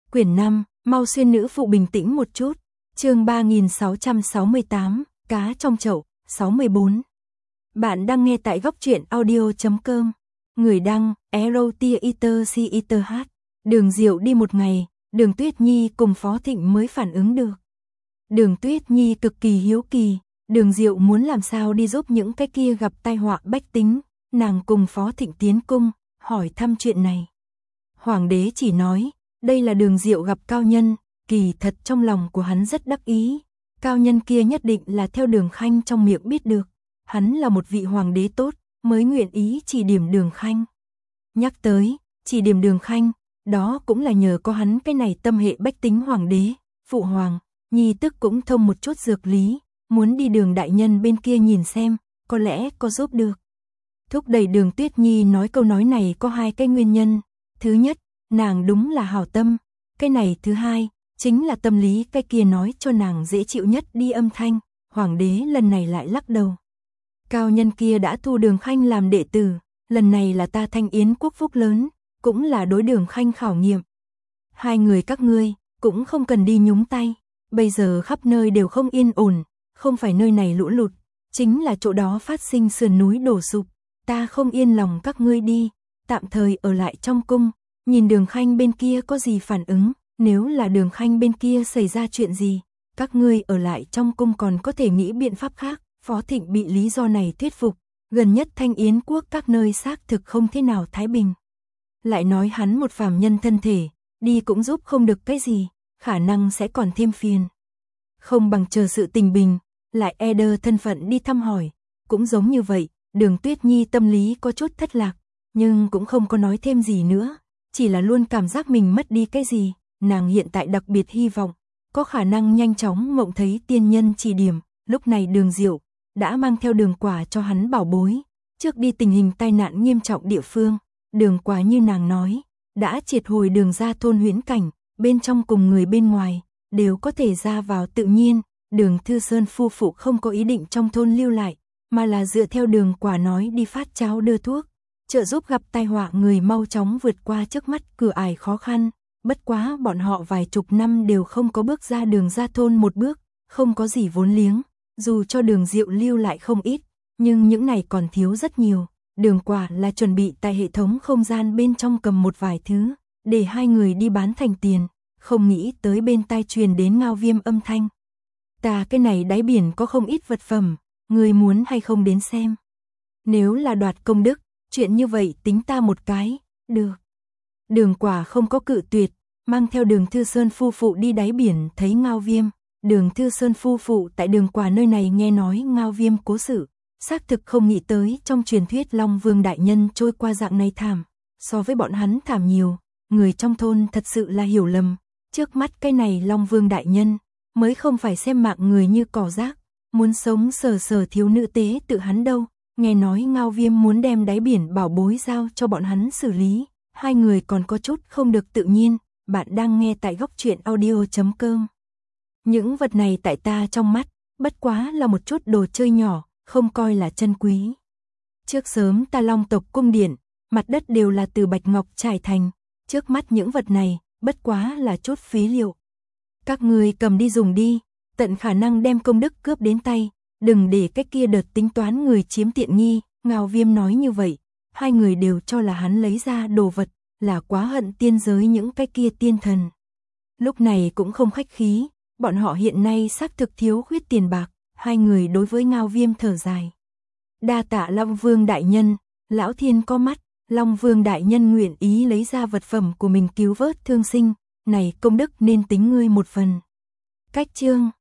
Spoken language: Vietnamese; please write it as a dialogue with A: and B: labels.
A: Quyển 5, mau xuyên nữ phụ bình tĩnh một chút. Chương 3668, cá trong chậu, 64. Bạn đang nghe tại góc truyện audio.com. Người đăng, Erotiater. Đường Diệu đi một ngày, Đường Tuyết Nhi cùng Phó Thịnh mới phản ứng được. Đường Tuyết Nhi cực kỳ hiếu kỳ, Đường Diệu muốn làm sao đi giúp những cái kia gặp tai họa bách tính, nàng cùng Phó Thịnh tiến cung, hỏi thăm chuyện này. Hoàng đế chỉ nói, đây là Đường Diệu gặp cao nhân, kỳ thật trong lòng của hắn rất đắc ý, cao nhân kia nhất định là theo Đường Khanh trong miệng biết được, hắn là một vị hoàng đế tốt, mới nguyện ý chỉ điểm Đường Khanh. Nhắc tới, chỉ điểm Đường Khanh, đó cũng là nhờ có hắn cái này tâm hệ bách tính hoàng đế, phụ hoàng, nhi tức cũng thông một chút dược lý, muốn đi Đường đại nhân bên kia nhìn xem, có lẽ có giúp được. Thúc đẩy Đường Tuyết Nhi nói câu nói này có hai cái nguyên nhân, thứ nhất, nàng đúng là hảo tâm, cái này thứ hai, chính là tâm lý cái kia nói cho nàng dễ chịu nhất đi âm thanh, hoàng đế lần này lại lắc đầu. Cao nhân kia đã thu Đường Khanh làm đệ tử, lần này là ta Thanh Yến quốc phúc lớn, cũng là đối Đường Khanh khảo nghiệm. Hai người các ngươi, cũng không cần đi nhúng tay, bây giờ khắp nơi đều không yên ổn, không phải nơi này lũ lụt, chính là chỗ đó phát sinh sườn núi đổ sụp, ta không yên lòng các ngươi đi, tạm thời ở lại trong cung, nhìn Đường Khanh bên kia có gì phản ứng, nếu là Đường Khanh bên kia xảy ra chuyện gì, các ngươi ở lại trong cung còn có thể nghĩ biện pháp khác. Phó Thịnh bị lý do này thuyết phục, gần nhất Thanh Yến quốc các nơi xác thực không thế nào thái bình. Lại nói hắn một phàm nhân thân thể, đi cũng giúp không được cái gì, khả năng sẽ còn thêm phiền. Không bằng chờ sự tình bình, lại thân phận đi thăm hỏi, cũng giống như vậy, Đường Tuyết Nhi tâm lý có chút thất lạc, nhưng cũng không có nói thêm gì nữa, chỉ là luôn cảm giác mình mất đi cái gì, nàng hiện tại đặc biệt hy vọng, có khả năng nhanh chóng mộng thấy tiên nhân chỉ điểm, lúc này Đường Diệu đã mang theo Đường Quả cho hắn bảo bối, trước đi tình hình tai nạn nghiêm trọng địa phương, Đường Quả như nàng nói, đã triệt hồi Đường ra thôn huyễn cảnh, bên trong cùng người bên ngoài, đều có thể ra vào tự nhiên, Đường Thư Sơn phu phụ không có ý định trong thôn lưu lại, mà là dựa theo Đường Quả nói đi phát cháo đưa thuốc, trợ giúp gặp tai họa người mau chóng vượt qua trước mắt cửa ải khó khăn, bất quá bọn họ vài chục năm đều không có bước ra Đường ra thôn một bước, không có gì vốn liếng. Dù cho Đường Diệu lưu lại không ít, nhưng những này còn thiếu rất nhiều. Đường Quả là chuẩn bị tại hệ thống không gian bên trong cầm một vài thứ, để hai người đi bán thành tiền, không nghĩ tới bên tai truyền đến Ngao Viêm âm thanh. Ta cái này đáy biển có không ít vật phẩm, người muốn hay không đến xem. Nếu là đoạt công đức, chuyện như vậy tính ta một cái, được. Đường Quả không có cự tuyệt, mang theo Đường Thư Sơn phu phụ đi đáy biển thấy Ngao Viêm. Đường Thư Sơn phu phụ tại Đường Quả nơi này nghe nói Ngao Viêm cố sự, xác thực không nghĩ tới trong truyền thuyết Long Vương đại nhân trôi qua dạng này thảm, so với bọn hắn thảm nhiều, người trong thôn thật sự là hiểu lầm, trước mắt cái này Long Vương đại nhân, mới không phải xem mạng người như cỏ rác, muốn sống sờ thiếu nữ tế tự hắn đâu, nghe nói Ngao Viêm muốn đem đáy biển bảo bối giao cho bọn hắn xử lý, hai người còn có chút không được tự nhiên, bạn đang nghe tại góc truyện audio.com. Những vật này tại ta trong mắt, bất quá là một chút đồ chơi nhỏ, không coi là chân quý. Trước sớm ta Long tộc cung điện, mặt đất đều là từ bạch ngọc trải thành, trước mắt những vật này, bất quá là chút phí liệu. Các ngươi cầm đi dùng đi, tận khả năng đem công đức cướp đến tay, đừng để cái kia đợt tính toán người chiếm tiện nghi, Ngao Viêm nói như vậy, hai người đều cho là hắn lấy ra đồ vật, là quá hận tiên giới những cái kia tiên thần. Lúc này cũng không khách khí. Bọn họ hiện nay xác thực thiếu khuyết tiền bạc, hai người đối với Ngao Viêm thở dài. Đa tạ Long Vương đại nhân, lão thiên có mắt, Long Vương đại nhân nguyện ý lấy ra vật phẩm của mình cứu vớt thương sinh, này công đức nên tính ngươi một phần. Cách chương